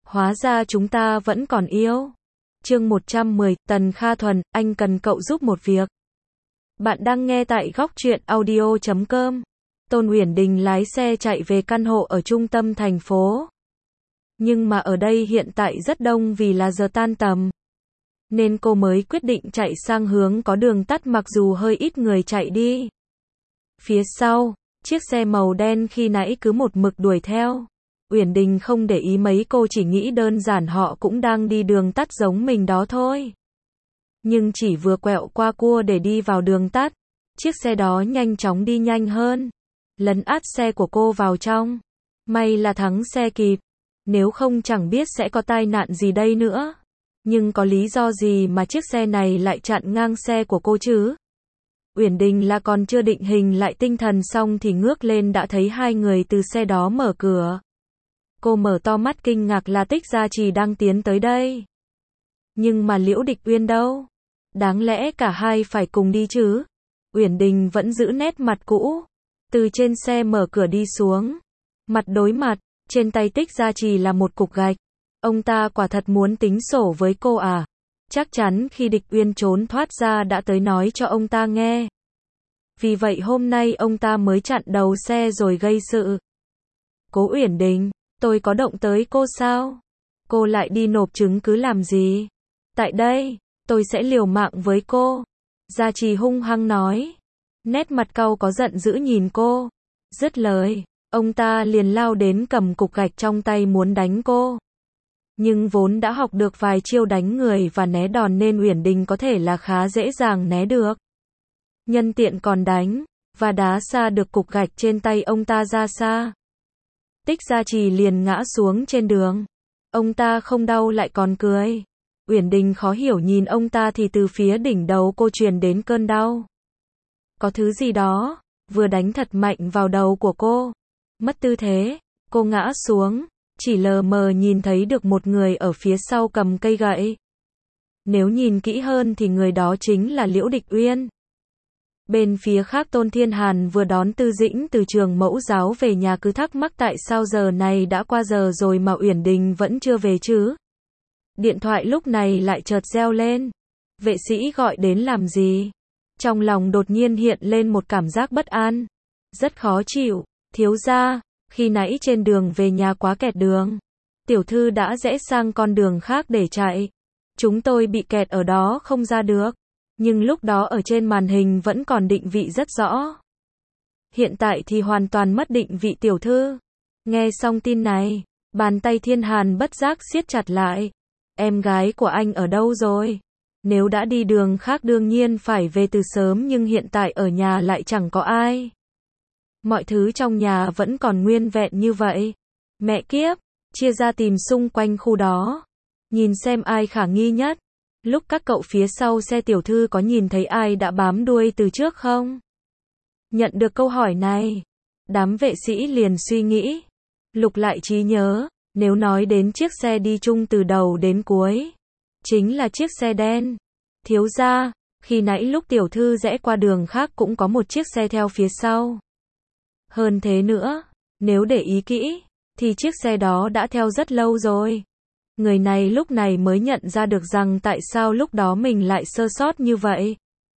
Hóa ra chúng ta vẫn còn yêu. Chương 110, Tần Kha Thuần, anh cần cậu giúp một việc. Bạn đang nghe tại Góc Truyện Audio.com. Tôn Uyển Đình lái xe chạy về căn hộ ở trung tâm thành phố. Nhưng mà ở đây hiện tại rất đông vì là giờ tan tầm. Nên cô mới quyết định chạy sang hướng có đường tắt mặc dù hơi ít người chạy đi. Phía sau, chiếc xe màu đen khi nãy cứ một mực đuổi theo. Uyển Đình không để ý mấy, cô chỉ nghĩ đơn giản họ cũng đang đi đường tắt giống mình đó thôi. Nhưng chỉ vừa quẹo qua cua để đi vào đường tắt, chiếc xe đó nhanh chóng đi nhanh hơn, lấn át xe của cô vào trong. May là thắng xe kịp, nếu không chẳng biết sẽ có tai nạn gì đây nữa. Nhưng có lý do gì mà chiếc xe này lại chặn ngang xe của cô chứ? Uyển Đình là còn chưa định hình lại tinh thần xong thì ngước lên đã thấy hai người từ xe đó mở cửa. Cô mở to mắt kinh ngạc là Tích Gia Trì đang tiến tới đây. Nhưng mà Liễu Địch Uyên đâu? Đáng lẽ cả hai phải cùng đi chứ? Uyển Đình vẫn giữ nét mặt cũ. Từ trên xe mở cửa đi xuống. Mặt đối mặt, trên tay Tích Gia Trì là một cục gạch. Ông ta quả thật muốn tính sổ với cô à? Chắc chắn khi Địch Uyên trốn thoát ra đã tới nói cho ông ta nghe. Vì vậy hôm nay ông ta mới chặn đầu xe rồi gây sự. Cố Uyển Đình, tôi có động tới cô sao? Cô lại đi nộp chứng cứ làm gì? Tại đây, tôi sẽ liều mạng với cô. Gia Trì hung hăng nói. Nét mặt cau có giận dữ nhìn cô. Dứt lời, ông ta liền lao đến cầm cục gạch trong tay muốn đánh cô. Nhưng vốn đã học được vài chiêu đánh người và né đòn nên Uyển Đình có thể là khá dễ dàng né được. Nhân tiện còn đánh và đá xa được cục gạch trên tay ông ta ra xa. Tích Gia Trì liền ngã xuống trên đường. Ông ta không đau lại còn cười. Uyển Đình khó hiểu nhìn ông ta thì từ phía đỉnh đầu cô truyền đến cơn đau. Có thứ gì đó vừa đánh thật mạnh vào đầu của cô. Mất tư thế, cô ngã xuống, chỉ lờ mờ nhìn thấy được một người ở phía sau cầm cây gậy. Nếu nhìn kỹ hơn thì người đó chính là Liễu Địch Uyên. Bên phía khác Tôn Thiên Hàn vừa đón Tư Dĩnh từ trường mẫu giáo về nhà cứ thắc mắc tại sao giờ này đã qua giờ rồi mà Uyển Đình vẫn chưa về chứ. Điện thoại lúc này lại chợt reo lên. Vệ sĩ gọi đến làm gì? Trong lòng đột nhiên hiện lên một cảm giác bất an. Rất khó chịu. Thiếu gia, khi nãy trên đường về nhà quá kẹt đường. Tiểu thư đã rẽ sang con đường khác để chạy. Chúng tôi bị kẹt ở đó không ra được. Nhưng lúc đó ở trên màn hình vẫn còn định vị rất rõ. Hiện tại thì hoàn toàn mất định vị tiểu thư. Nghe xong tin này, bàn tay Thiên Hàn bất giác siết chặt lại. Em gái của anh ở đâu rồi? Nếu đã đi đường khác đương nhiên phải về từ sớm nhưng hiện tại ở nhà lại chẳng có ai. Mọi thứ trong nhà vẫn còn nguyên vẹn như vậy. Mẹ kiếp, chia ra tìm xung quanh khu đó. Nhìn xem ai khả nghi nhất. Lúc các cậu phía sau xe tiểu thư có nhìn thấy ai đã bám đuôi từ trước không? Nhận được câu hỏi này, đám vệ sĩ liền suy nghĩ. Lục lại trí nhớ, nếu nói đến chiếc xe đi chung từ đầu đến cuối, chính là chiếc xe đen. Thiếu gia, khi nãy lúc tiểu thư rẽ qua đường khác cũng có một chiếc xe theo phía sau. Hơn thế nữa, nếu để ý kỹ, thì chiếc xe đó đã theo rất lâu rồi. Người này lúc này mới nhận ra được rằng tại sao lúc đó mình lại sơ sót như vậy.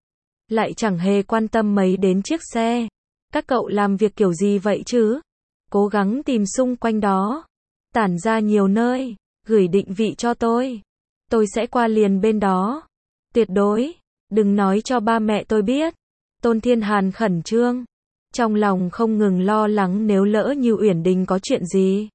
Lại chẳng hề quan tâm mấy đến chiếc xe. Các cậu làm việc kiểu gì vậy chứ? Cố gắng tìm xung quanh đó. Tản ra nhiều nơi, gửi định vị cho tôi. Tôi sẽ qua liền bên đó. Tuyệt đối, đừng nói cho ba mẹ tôi biết. Tôn Thiên Hàn khẩn trương. Trong lòng không ngừng lo lắng nếu lỡ như Uyển Đình có chuyện gì.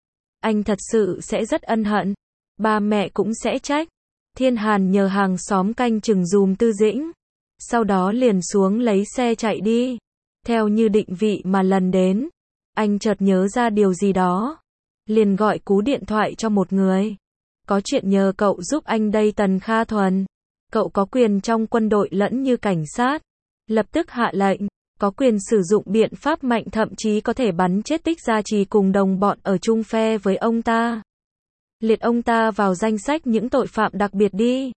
Anh thật sự sẽ rất ân hận. Ba mẹ cũng sẽ trách. Thiên Hàn nhờ hàng xóm canh chừng dùm Tư Dĩnh. Sau đó liền xuống lấy xe chạy đi. Theo như định vị mà lần đến. Anh chợt nhớ ra điều gì đó. Liền gọi cú điện thoại cho một người. Có chuyện nhờ cậu giúp anh đây Tần Kha Thuần. Cậu có quyền trong quân đội lẫn như cảnh sát. Lập tức hạ lệnh. Có quyền sử dụng biện pháp mạnh thậm chí có thể bắn chết Tích Gia Trì cùng đồng bọn ở chung phe với ông ta. Liệt ông ta vào danh sách những tội phạm đặc biệt đi.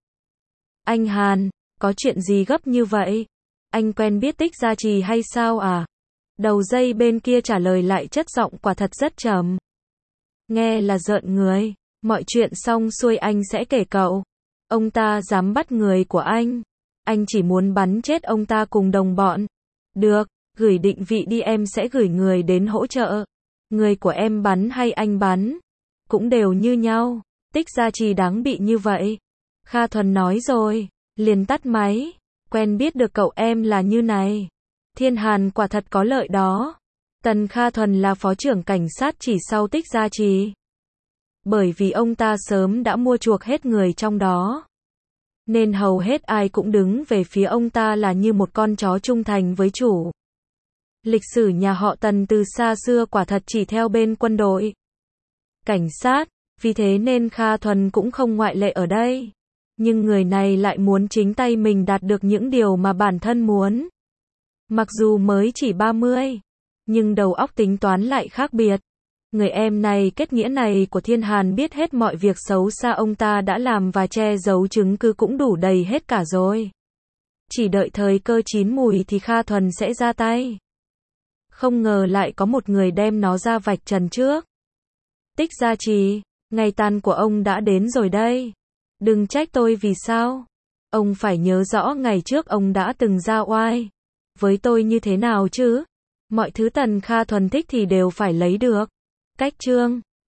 Anh Hàn, có chuyện gì gấp như vậy? Anh quen biết Tích Gia Trì hay sao à? Đầu dây bên kia trả lời lại chất giọng quả thật rất trầm. Nghe là rợn người. Mọi chuyện xong xuôi anh sẽ kể cậu. Ông ta dám bắt người của anh chỉ muốn bắn chết ông ta cùng đồng bọn. Được, gửi định vị đi, em sẽ gửi người đến hỗ trợ. Người của em bắn hay anh bắn, cũng đều như nhau. Tích Gia Trì đáng bị như vậy. Kha Thuần nói rồi, liền tắt máy. Quen biết được cậu em là như này. Thiên Hàn quả thật có lợi đó. Tần Kha Thuần là phó trưởng cảnh sát chỉ sau Tích Gia Trì. Bởi vì ông ta sớm đã mua chuộc hết người trong đó. Nên hầu hết ai cũng đứng về phía ông ta là như một con chó trung thành với chủ. Lịch sử nhà họ Tần từ xa xưa quả thật chỉ theo bên quân đội, cảnh sát, vì thế nên Kha Thuần cũng không ngoại lệ ở đây. Nhưng người này lại muốn chính tay mình đạt được những điều mà bản thân muốn. Mặc dù mới chỉ 30, nhưng đầu óc tính toán lại khác biệt. Người em này kết nghĩa này của Thiên Hàn biết hết mọi việc xấu xa ông ta đã làm và che giấu chứng cứ cũng đủ đầy hết cả rồi. Chỉ đợi thời cơ chín mùi thì Kha Thuần sẽ ra tay. Không ngờ lại có một người đem nó ra vạch trần trước. Tích Gia Trì, ngày tàn của ông đã đến rồi đây. Đừng trách tôi vì sao. Ông phải nhớ rõ ngày trước ông đã từng ra oai với tôi như thế nào chứ. Mọi thứ Tần Kha Thuần thích thì đều phải lấy được. Cách chương